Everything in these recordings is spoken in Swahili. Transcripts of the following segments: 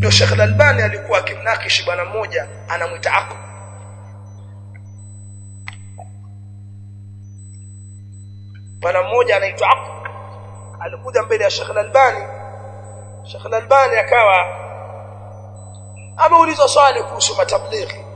ndio Sheikh Al-Albani alikuwa akimnakishi bwana mmoja anamuita Aql. Bwana mmoja anaitwa Aql alikuja mbele ya Sheikh Al-Albani. Sheikh Al-Albani akawa ameulizwa swali kuhusu matablighi.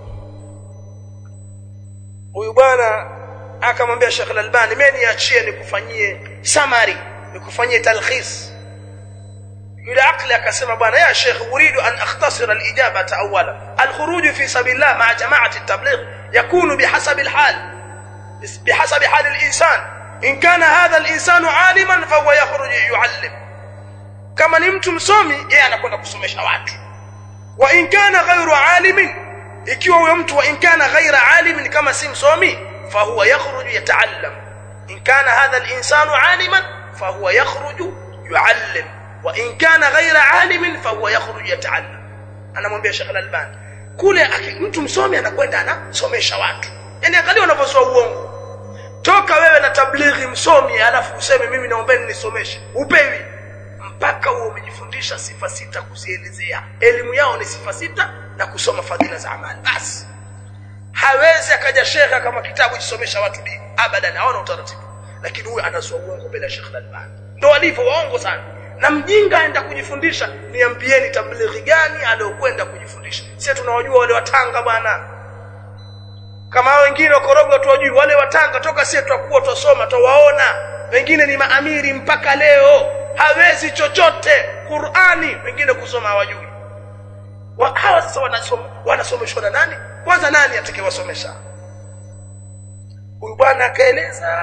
Huyu bwana akamwambia Sheikh Al-Albani, mimi niachie nikufanyie summary, nikufanyie talkhis. Yule Aqli akasema, bwana ya Sheikh, uridu an akhtasira al-ijabata awwala. Al-khuruj fi sabilillah ma'a jama'ati at-tabligh yakunu bihasabi al-hal, bihasabi hal al-insan. In kana hadha al-insanu 'aliman fa huwa yakhruj yu'allim. Kama ni mtu msomi, yeye anakwenda kusomesha watu. Wa in kana ghayru 'alimin, ikiwa huyo mtu wa in kana ghayra 'alimin, kama si msomi, fa huwa yakhruj yata'allam. In kana hadha al-insanu 'aliman fa huwa yakhruj yu'allim. وإن كان غير عالم فهو يخرج يتعلم. anamwambia Sheikh Al-Albani kule mtu msomi anakwenda anasomesha watu. Yani angalia wanavyozoa uongo. Toka wewe na tablighi msomi alafu useme mimi naombeni nisomeshe, upewi mpaka wewe umejifundisha sifa sita kuzielezea. Elimu yao ni sifa sita na kusoma fadhila za amali. Basi hawezi akaja shekha kama kitabu kisomesha watu dini abadan, haona utaratibu. Lakini huyu anazoa uongo bila Sheikh Al-Albani. Ndio walivyo waongo sana. Na mjinga aenda kujifundisha, niambieni tablighi gani aliyokwenda kujifundisha? Sisi tunawajua wale watanga bwana. Kama wengine wakorogwa tuwajui, wale watanga toka sisi tutakuwa tusoma tuwaona. Wengine ni maamiri mpaka leo, hawezi chochote. Qur'ani wengine kusoma hawajui. Hawa sasa wanasomeshwa na nani? Kwanza nani atakayewasomesha? Huyu bwana akaeleza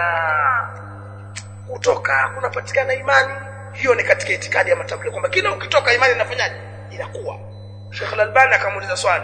kutoka kunapatikana imani. Hiyo ni katika itikadi ya matablighi kwamba kila ukitoka imani inafanyaje? Inakuwa. Sheikh Al-Albani akamuuliza swali,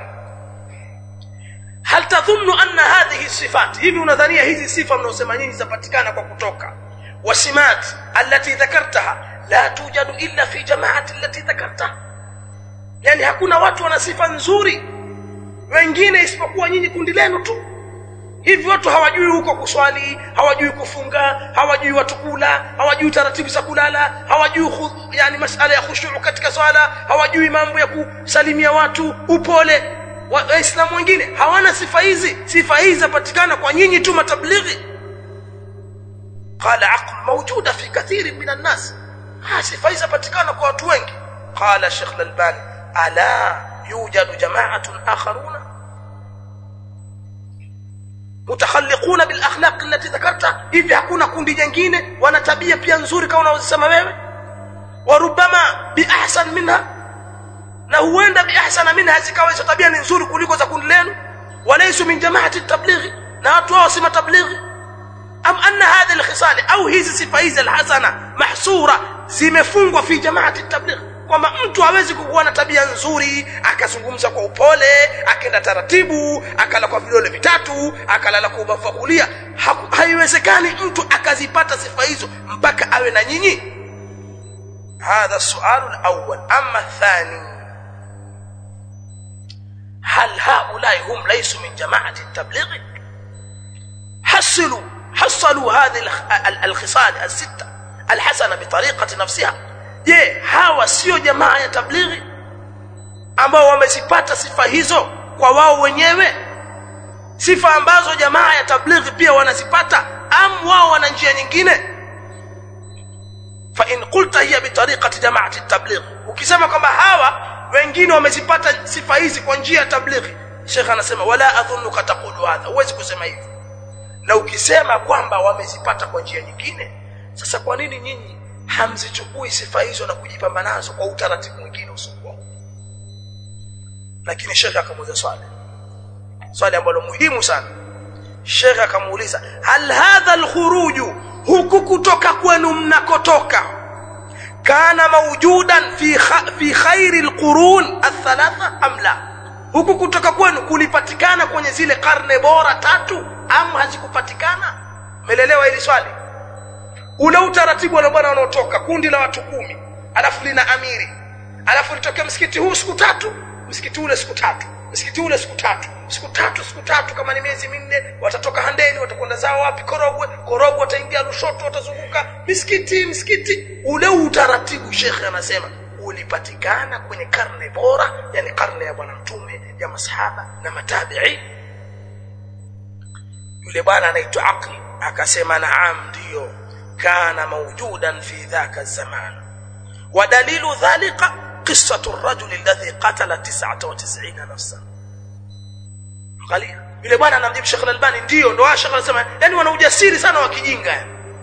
hal tadhunnu anna hadhihi sifat, hivi unadhania hizi sifa mnaosema nyinyi zapatikana kwa kutoka, wasimat allati dhakartaha la tujadu illa fi jama'ati allati dhakartaha? Yani hakuna watu wana sifa nzuri wengine isipokuwa nyinyi kundi lenu tu. Hivi watu hawajui huko kuswali, hawajui kufunga, hawajui watu kula, hawajui taratibu za kulala, hawajui yani masala ya khushu' katika swala, hawajui mambo ya kusalimia watu, upole. Waislamu wengine hawana sifa hizi. Sifa hizi zapatikana kwa nyinyi tu matablighi. Qala aql mawjuda fi kathir min an-nas, sifa hizi zapatikana kwa watu wengi. Qala Sheikh Al-Albani, ala yujadu jama'atun akharuna mutakhalliquna bil akhlaq allati dhakarta, hivi hakuna kundi jingine wana tabia pia nzuri kama unazosema wewe? Wa rubama bi ahsan minha, na huenda bi ahsana minha zikawa hizo tabia ni nzuri kuliko za kundi lenu. Walaysu min jama'ati at-tablighi, na watu wao si matablighi. Am anna hadhihi al-khisal au hizi sifa hizi al-hasana mahsura zimefungwa fi jama'ati at-tablighi, kwamba mtu hawezi kuwa na tabia nzuri akazungumza kwa upole, akaenda taratibu, akala kwa vidole vitatu, akalala kwa ubavu kulia. Haiwezekani mtu akazipata sifa hizo mpaka awe na nyinyi. Hadha su'alu al-awwal. Amma ath-thani, hal haulai hum laysu min jama'ati at-tabligh? حصلوا هذه الخصال الستة الحسنة بطريقة نفسها. Je, hawa sio jamaa ya tablighi ambao wamezipata sifa hizo kwa wao wenyewe, sifa ambazo jamaa ya tablighi pia wanazipata, am wao wana njia nyingine? Fa in qulta hiya bi tariqati jama'ati at-tabligh, ukisema kwamba hawa wengine wamezipata sifa hizi kwa njia ya tablighi, Sheikh anasema wala adhunnuka taqulu hadha, huwezi kusema hivyo. Na ukisema kwamba wamezipata kwa njia nyingine, sasa kwa nini nyinyi hamzichukui sifa hizo na kujipamba nazo kwa utaratibu mwingine usiokuwa? Lakini Sheikh akamuuliza swali ambalo muhimu sana. Sheikh akamuuliza, hal hadha al-khuruj, huku kutoka kwenu mnakotoka, kana mawjudan fi khairi al-qurun ath-thalatha am la? Huku kutoka kwenu kulipatikana kwenye zile karne bora tatu am hazikupatikana? Umeelewa hili swali? Ule utaratibu wa bwana wanaotoka kundi la watu 10, alafu lina amiri, alafu litokea msikiti huu siku 3, msikiti ule siku 3, msikiti ule siku 3, siku tatu kama ni miezi 4, watatoka Handeni watakwenda zao wapi? Korogwe wataingia Lushoto, watazunguka misikiti. Ule utaratibu Sheikh anasema ulipatikana kwenye karne bora, yani karne ya bwana mtume, ya masahaba na matabi'in. Yule bwana anaitwa Aqil akasema naam, ndio, kana mawjudan fi dhaka zaman. Wa dalilu dhalika qissatu ar-rajul alladhi qatala 99 nafsan. Angalia yule bwana anamjibu Sheikh Al-Albani, ndio Sheikh anasema, yani wana ujasiri sana wa kijinga.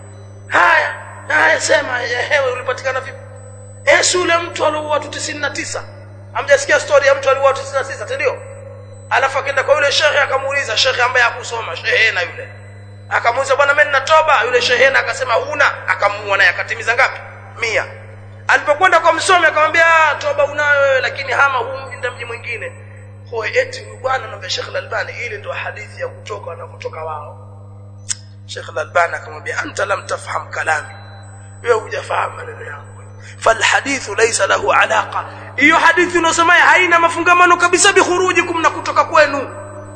Haya sema, hewe ulipatikana vipi? Yule mtu aliuawa 99. Hamjasikia story ya mtu aliuawa 99, ndio? Alafu akaenda kwa yule shekhe akamuuliza, shekhe ambaye hakusoma, shehena yule. Akamuuliza, bwana mimi nina toba. Yule shehena akasema huna, akamuua naye akatimiza ngapi? 100. Alipokwenda kwa msomi akamwambia, toba unayo wewe, lakini hama huu ndio mji mwingine. Kwa eti bwana na Sheikh Al-Albani, ile ndio hadithi ya kutoka na kutoka wao. Sheikh Al-Albani akamwambia, anta lam tafham kalami, wewe hujafahamu maneno yangu. Falhadithu laysa lahu alaqa, hiyo hadithi unasema haina mafungamano kabisa bi khurujikum, na kutoka kwenu.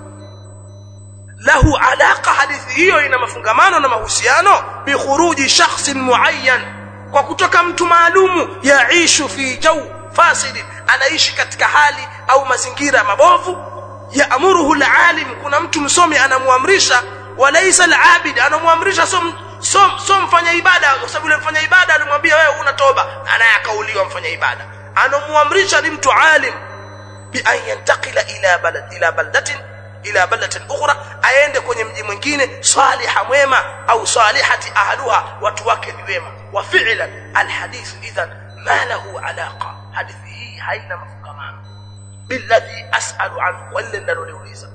Lahu alaqa, hadithi hiyo ina mafungamano na mahusiano bi khuruji shakhsin muayyan, kwa kutoka mtu maalumu, yaishu fi jaw fasid, anaishi katika hali au mazingira mabovu. Yaamuruhu alalim, kuna mtu msomi anamuamrisha, walaysa alabid, anamuamrisha so mfanya ibada, kwa sababu yule mfanya ibada alimwambia wewe una toba, anaye akauliwa mfanya ibada. Anamuamrisha ni mtu alim, bi an yantaqila ila baldatin ukhra, aende kwenye mji mwingine, saliha mwema au salihati ahluha, watu wake ni wema. Wa fi'lan alhadith idhan ma lahu alaqa, hadithi hii haina mafungamano billadhi as'alu anhu, wala naloliuliza.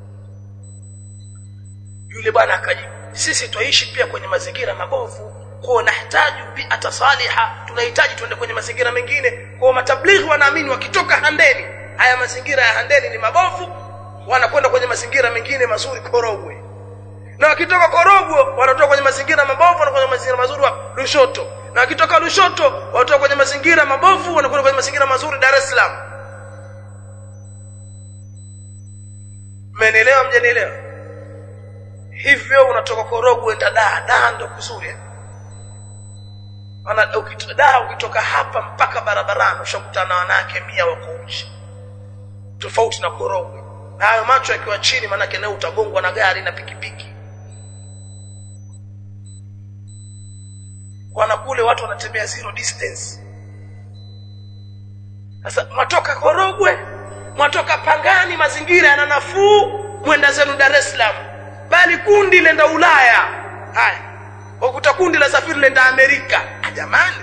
Yule bwana akajibu, sisi tuishi pia kwenye mazingira mabovu, kwa nahitaji bi'ata saliha, tunahitaji tuende kwenye mazingira mengine. Kwa matablighi wanaamini wakitoka Handeni, haya mazingira ya Handeni ni mabovu, wanakwenda kwenye mazingira mengine mazuri Korogwe. Na wakitoka Korogwe wanatoka kwenye mazingira mabovu, wanakwenda kwenye mazingira mazuri wa Lushoto. Na wakitoka Lushoto wanatoka kwenye mazingira mabovu, wanakwenda kwenye mazingira mazuri Dar es Salaam. Mmenielewa mjanielewa? Hivyo unatoka Korogwe enda Dar ndo kuzuri. Ukitoka hapa mpaka barabarani ushakutana na wanawake 100 wako uchi. Tofauti na Korogwe. Na hayo macho yakiwa chini, maana yake leo utagongwa na gari na pikipiki. Wana kule watu wanatembea zero distance. Sasa matoka Korogwe, matoka Pangani, mazingira yana nafuu, mwenda zenu Dar es Salaam. Bali kundi lenda Ulaya. Haya. Wakuta kundi la safiri lenda Amerika. Jamani.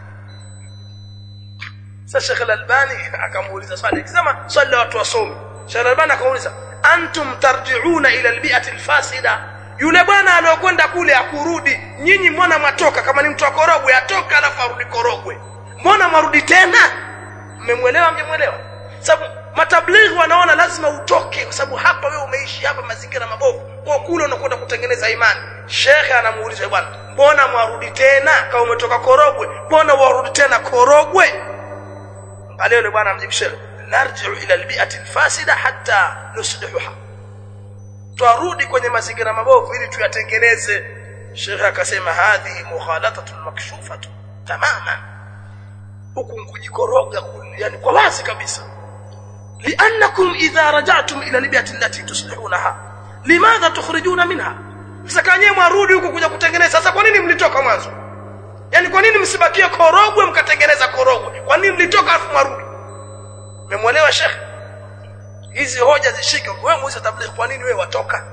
Sasa Sheikh Al-Albani akamuuliza swali. Akisema swali la watu wasome. Sheikh Al-Albani akamuuliza, antum tarji'una ila al-bi'ati al-fasida. Yule bwana aliyokwenda kule akurudi, nyinyi mbona mwatoka? Kama ni mtu wa Korogwe atoka alafu arudi Korogwe, mbona marudi tena? Mmemwelewa mjemwelewa? Sababu matablighi wanaona lazima utoke, kwa sababu hapa wewe umeishi hapa mazingira mabovu, kwa kule unakwenda kutengeneza imani. Sheikh anamuuliza, bwana mbona mwarudi tena? Kama umetoka Korogwe, mbona warudi tena Korogwe? Angalia yule bwana amjibu Sheikh, narji'u ila al-bi'ati al-fasida hatta nuslihuha, tuarudi kwenye mazingira mabovu ili tuyatengeneze. Sheikh akasema, hadhi mukhalatatun makshufatu tamaman, huku kujikoroga yani kwa wazi kabisa. Li'annakum idha raja'tum ila al-bi'ati allati tuslihunaha limadha tukhrijuna minha. Sasa kanye mwarudi huko kuja kutengeneza. Sasa kwa nini mlitoka mwanzo? Yani kwa nini msibakie Korogwe mkatengeneza Korogwe? Kwa nini mlitoka afu mwarudi? Mmemwelewa Sheikh? Hizi hoja zishike. Wewe muulize tablighi, kwa nini wewe watoka?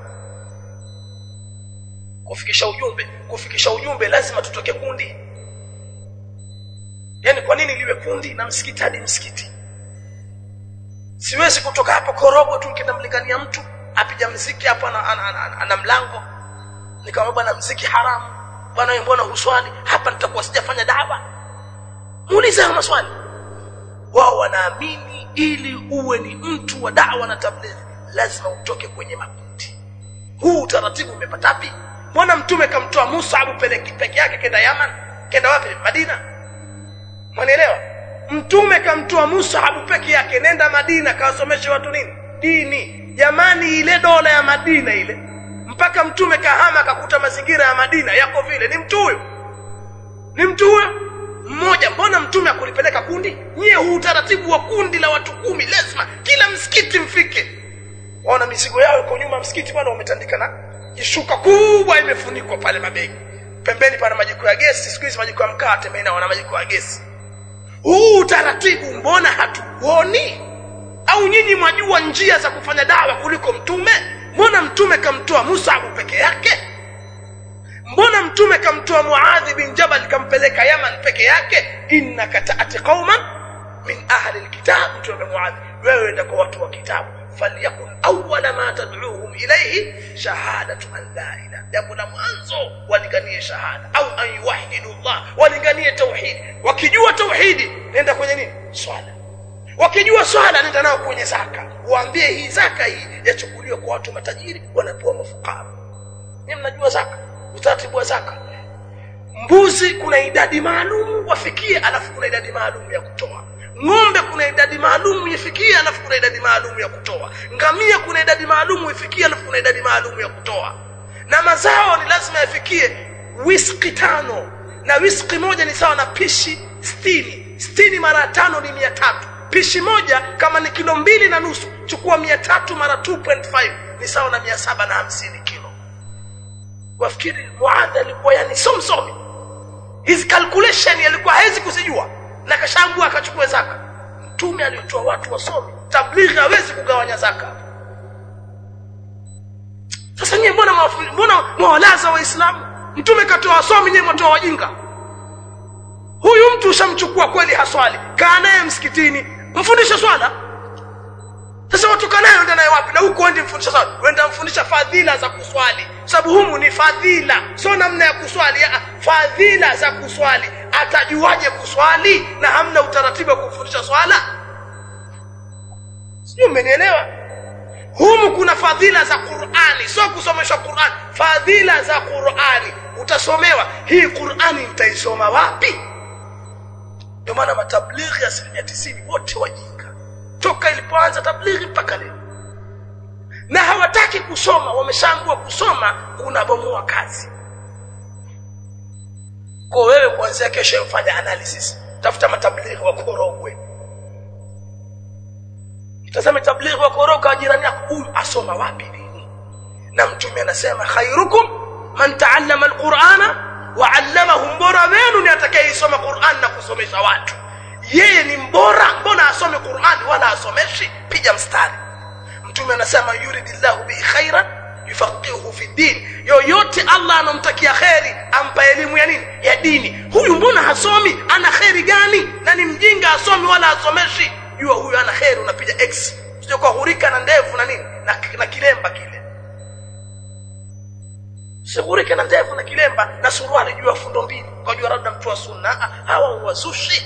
Kufikisha ujumbe lazima tutoke kundi. Yani kwa nini liwe kundi na msikiti hadi msikiti? Siwezi kutoka hapo Korogwe tu nikienda mlingania mtu apiga muziki hapo ana mlango, nikamwambia bwana muziki haramu, bwana wewe mbona huswali hapa, nitakuwa sijafanya dawa. Muulize hayo maswali. Wao wanaamini ili uwe ni mtu wa da'wa na tablighi lazima utoke kwenye makundi. Huu utaratibu umepata wapi? Mbona mtume kamtoa Mus'ab peke yake kenda Yaman? Kenda wapi? Madina. Mwanielewa? Mtume kamtoa Mus'ab peke yake nenda Madina kawasomeshe watu nini? Dini. Jamani, ile dola ya Madina ile, mpaka mtume kahama akakuta mazingira ya Madina yako vile, ni mtu huyo? Ni mtu huyo? mmoja, mbona mtume akulipeleka kundi? Nyie huu utaratibu wa kundi la watu 10 lazima kila msikiti mfike. Waona mizigo yao iko nyuma msikiti bwana, wametandika na jishuka kubwa imefunikwa pale mabegi. Pembeni pana majiko ya gesi, siku hizi majiko ya mkaa tena wana majiko ya gesi. Huu utaratibu mbona hatuoni? Au nyinyi mwajua njia za kufanya dawa kuliko mtume? Mbona mtume kamtoa Mus'ab peke yake? Mbona mtume kamtoa Muadh bin Jabal kampeleka Yaman peke yake? Innaka ta'ati qauman min ahli alkitab, mtume Muadh, wewe enda kwa watu wa kitabu, falyakun awwala ma tad'uuhum ilayhi shahadatu an la ilaha, jambo la mwanzo walinganie shahada, au an yuwahhidu Allah, walinganie tauhid. Wakijua tauhidi nenda kwenye nini? Swala. Wakijua swala nenda nao kwenye zaka, waambie hii zaka hii yachukuliwa kwa watu matajiri, wanapewa mafukara. Ni mnajua zaka, utaratibu wa zaka. Mbuzi kuna idadi maalum wafikie, alafu kuna idadi maalum ya kutoa. Ng'ombe kuna idadi maalum ifikie, alafu kuna idadi maalum ya kutoa. Ngamia kuna idadi maalum ifikie, alafu kuna idadi maalum ya kutoa. Na mazao ni lazima yafikie wisqi 5, na wisqi moja ni sawa na pishi 60. 60 mara 5 ni 300. Pishi moja kama ni kilo 2.5, chukua 300 mara 2.5 ni sawa na 750 kilo. Wafikiri Muadh alikuwa yani somsomi? His calculation alikuwa hawezi kuzijua, na kashangua akachukua zaka. Mtume alitoa watu wasomi, tablighi hawezi kugawanya zaka. Sasa nyinyi mbona mwalaza waislamu? Mtume katoa wasomi, nyinyi mtoa wajinga. Huyu mtu ushamchukua kweli haswali, kaa naye msikitini, mfundishe swala. Sasa watoka naye ndio naye wapi? Na huko wendi mfundisha swala, wenda mfundisha fadhila za kuswali, sababu humu ni fadhila, sio namna ya kuswali. Fadhila za kuswali. Atajuaje kuswali na hamna utaratibu wa kufundisha swala? Sio, mmenielewa? Humu kuna fadhila za Qur'ani, sio kusomeshwa Qur'ani. Fadhila za Qur'ani utasomewa. Hii Qur'ani mtaisoma wapi? Ndio maana matablighi 90% wote wajinga toka ilipoanza tablighi mpaka leo, na hawataki kusoma. Wameshangua kusoma kuna bomoa kazi. Kwa wewe kuanzia kesho ufanye analysis, tafuta matablighi wa Korogwe, tazama tablighi wa Korogwe jirani yako, huyu asoma wapi dini? Na mtume anasema khairukum man ta'allama alqur'ana wa 'allamahu, mbora wenu ni atakayesoma Qur'an na kusomesha watu. Yeye ni mbora, mbona asome Qur'an wala asomeshi? Piga mstari. Mtume anasema yuridillahu bi khairan yufaqihuhu fi din, yoyote Allah anomtakia khairi ampa elimu ya nini? Ya dini. Huyu mbona hasomi? Ana khairi gani? Na ni mjinga asomi wala asomeshi. Jua huyu ana khairi, unapiga X. Sio kwa hurika na ndevu na nini na kilemba kile. Sihurika na ndevu na kilemba na suruali jua fundo mbili, kwa jua labda mtu wa sunna. Hawa wazushi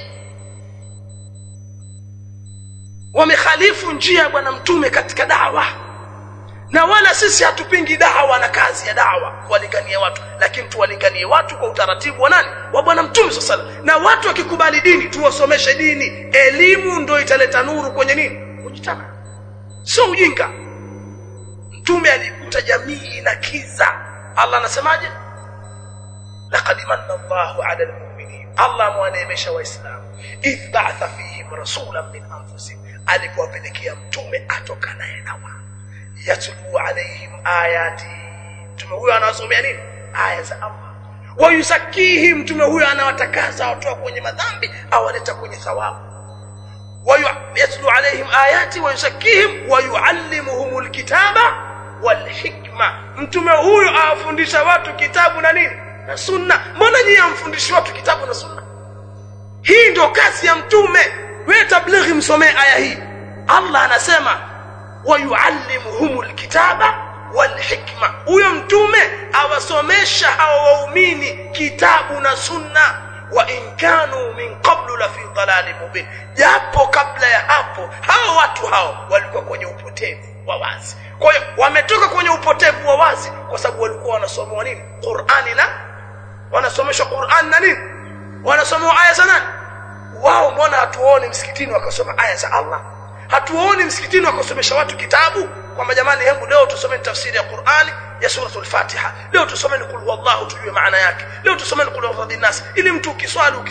wamekhalifu njia ya bwana mtume katika dawa. Na wala sisi hatupingi dawa na kazi ya dawa kuwalingania watu, lakini tuwalinganie watu kwa utaratibu wa nani? Wa bwana mtume sallallahu alaihi wasallam. Na watu wakikubali dini tuwasomeshe dini. Elimu ndio italeta nuru kwenye nini? Kujitaka, sio ujinga. Mtume alikuta jamii ina kiza. Allah anasemaje? laqad manna Allahu 'ala al-mu'minin, Allah amewaneemesha waislamu, idh ba'atha fihim rasulan min anfusihim, alipowapelekea mtume atoka naye na wao, yatlu alaihim ayati, mtume huyo anawasomea nini? Aya za Allah. Wa yuzakihim, mtume huyo anawatakasa watu kwenye madhambi, awaleta kwenye thawabu. Wa yatlu alaihim ayati wa yuzakihim wa yuallimuhumul kitaba wal hikma, mtume huyo awafundisha watu kitabu na nini? Na sunna. Mbona nyinyi hamfundishi watu kitabu na sunna? Hii ndio kazi ya mtume. Wewe tablighi msomee aya hii. Allah anasema wa yuallimuhumul kitaba wal hikma, huyo mtume awasomesha hao waumini kitabu na sunna. Wa in kanu min qablu la fi dhalalin mubin, japo kabla ya hapo hao watu hao walikuwa kwenye upotevu wa wazi. Kwa hiyo wametoka kwenye upotevu wa wazi kwa sababu walikuwa wanasoma nini? Qur'ani, na wanasomeshwa Qur'an na nini? Wanasoma aya za nani? Wao mbona hatuoni msikitini wakasoma aya za Allah? Hatuoni msikitini wakasomesha watu kitabu? Kwamba jamani, hebu leo tusome tafsiri ya Qur'ani ya suratul Fatiha, leo tusome qul huwallahu tujue maana yake, leo tusome qul huwadhin nas, ili mtu ukiswali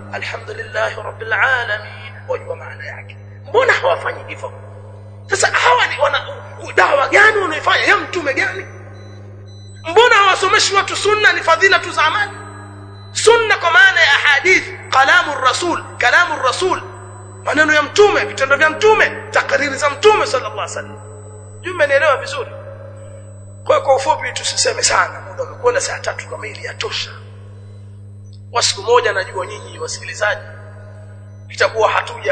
alhamdulillah rabbil alamin, wajua maana yake. Mbona hawafanyi hivyo? Sasa hawa ni wana dawa gani wanaifanya ya mtume gani? Mbona hawasomeshi watu sunna ni fadhila tu za amali? Sunna kwa maana ya hadith, kalamu rasul, maneno ya mtume, vitendo vya mtume, takriri za mtume sallallahu alaihi wasallam. Mmenielewa vizuri? Kwa ufupi tusiseme sana, muda umekwenda, saa 3 kamili yatosha. Kwa siku moja najua nyinyi wasikilizaji itakuwa hatuja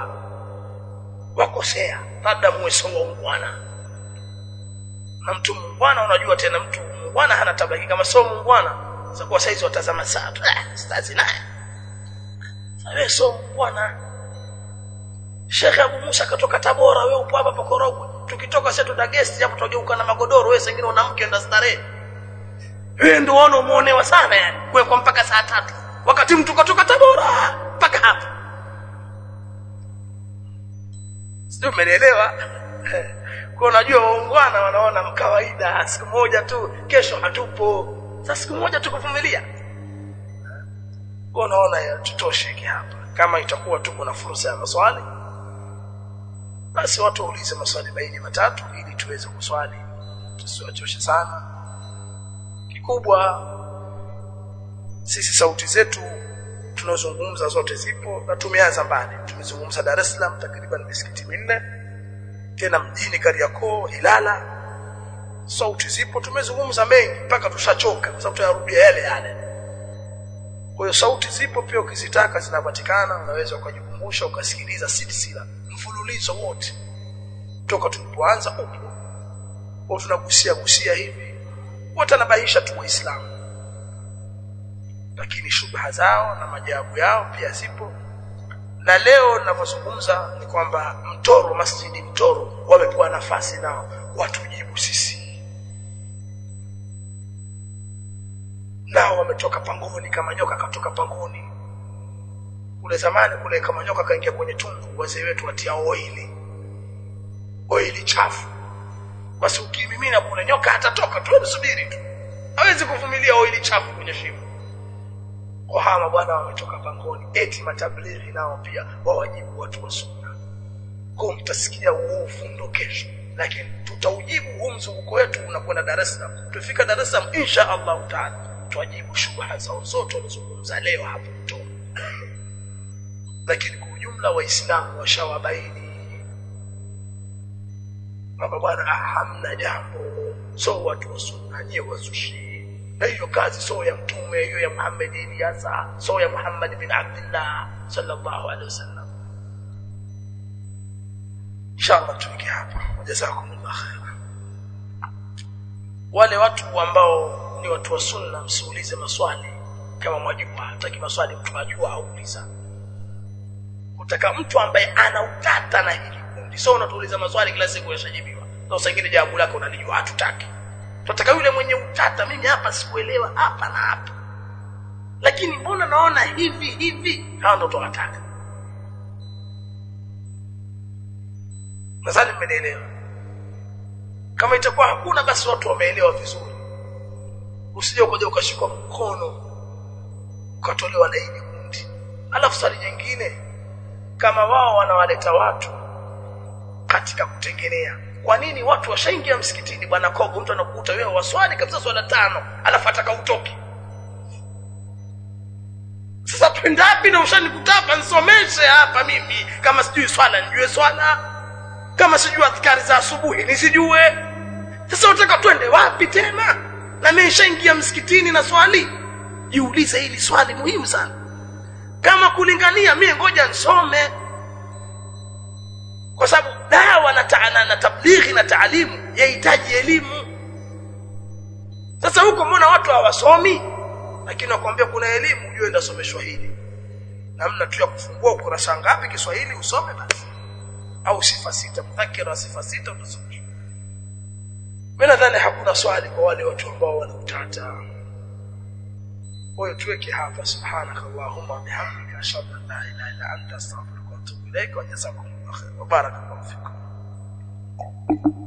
wakosea, labda muwe sawa ungwana. Na mtu mungwana, unajua tena mtu mungwana hana tabaki kama sio mungwana. Sasa kwa saizi watazama saa tu, stazi naye. Sawa sio mungwana. Sheikh Abu Musa katoka Tabora, wewe upo hapa Korogwe. Tukitoka sasa tuta guest hapo tugeuka na magodoro, wewe sengine una mke enda starehe. Wewe ndio unaonewa sana yani. Kwa mpaka saa 3. Wakati mtu katoka Tabora mpaka hapa. Sio, umeelewa? Kwa unajua waungwana wanaona kawaida, siku moja tu, kesho hatupo. Sasa siku moja tukuvumilia. Kwa unaona tutosheke hapa. Kama itakuwa tuko na fursa ya maswali, basi watu waulize maswali baini matatu ili tuweze kuswali, tusiwachoshe sana. Kikubwa sisi sauti zetu tunazungumza zote zipo, na tumeanza mbali. Tumezungumza Dar es Salaam takriban misikiti 4, tena mjini Kariakoo, Ilala, sauti zipo. Tumezungumza mengi mpaka tushachoka kwa sababu tunarudia yale. Kwa hiyo sauti zipo, pia ukizitaka zinapatikana, unaweza ukajikumbusha ukasikiliza silsila mfululizo wote toka tulipoanza upo. Kwa tunagusia hivi, watanabahisha tu Waislamu, lakini shubha zao na majawabu yao pia zipo. Na leo ninapozungumza ni kwamba Mtoro, Masjidi Mtoro wamepewa nafasi nao watujibu sisi. Nao wametoka pangoni, kama nyoka katoka pangoni. Kule zamani kule kama nyoka kaingia kwenye tundu, wazee wetu watia oili chafu. Basi ukimimina kule nyoka hatatoka tu, subiri tu. Hawezi kuvumilia oili chafu kwenye shimo. Kwa hawa bwana wametoka pangoni, eti matablighi nao pia wawajibu watu wa sunna. Kwa mtasikia uovu ndo kesho, lakini tutaujibu huu mzunguko wetu unakwenda Dar es Salaam. Tufika Dar es Salaam insha Allah taala tuwajibu shubha zao zote wanazozungumza leo hapo Mtoro. Lakini kwa ujumla Waislamu washawabaini baba bwana hamna jambo, so watu wa sunna ni wazushi. Na hiyo kazi so ya mtume, hiyo ya Muhammad Ilyasa, so ya Muhammad bin Abdullah sallallahu alaihi wasallam. Inshallah tuingie hapa. Jazakumullah khair. Wale watu ambao ni watu wa sunna msiulize maswali kama mwajua, hataki maswali mtu ajua auliza. Utaka mtu ambaye ana utata na hili kundi, sio unatuuliza maswali kila siku yashajibiwa. Na singine jawabu lako unalijua, hatutaki. Tunataka yule mwenye utata, mimi hapa sikuelewa hapa na hapa, lakini mbona naona hivi, hao ndio tunataka. Nadhani mmenielewa. Kama itakuwa hakuna, basi watu wameelewa vizuri. Usije ukaja ukashikwa mkono ukatolewa na hili kundi. Alafu swali jingine, kama wao wanawaleta watu katika kutengenea, kwa nini watu washaingia msikitini bwana Kogo, mtu anakukuta wewe waswali kabisa swala 5 alafu ataka utoke? Sasa twende wapi? Na ushanikuta hapa nisomeshe hapa mimi, kama sijui swala nijue swala, kama sijui adhkari za asubuhi nisijue. Sasa unataka twende wapi tena? Na mimi nishaingia msikitini na swali. Jiulize hili swali muhimu sana. Kama kulingania mimi ngoja nisome, kwa sababu dawa na tablighi na taalimu yahitaji elimu. Sasa huko mbona watu hawasomi? Lakini nakwambia kuna elimu, ujue ndasomeshwa hili. Namna tu ya kufungua ukurasa ngapi Kiswahili usome basi. Au sifa 6, mudhakkira sifa 6 utasomeshwa. Mimi nadhani hakuna swali kwa wale watu ambao wana utata. Wewe tuweke hapa. Subhanakallahumma wa bihamdika ashhadu an la ilaha illa anta astaghfiruka wa atubu ilaik wa jazakumullahu khairan wa barakallahu fikum.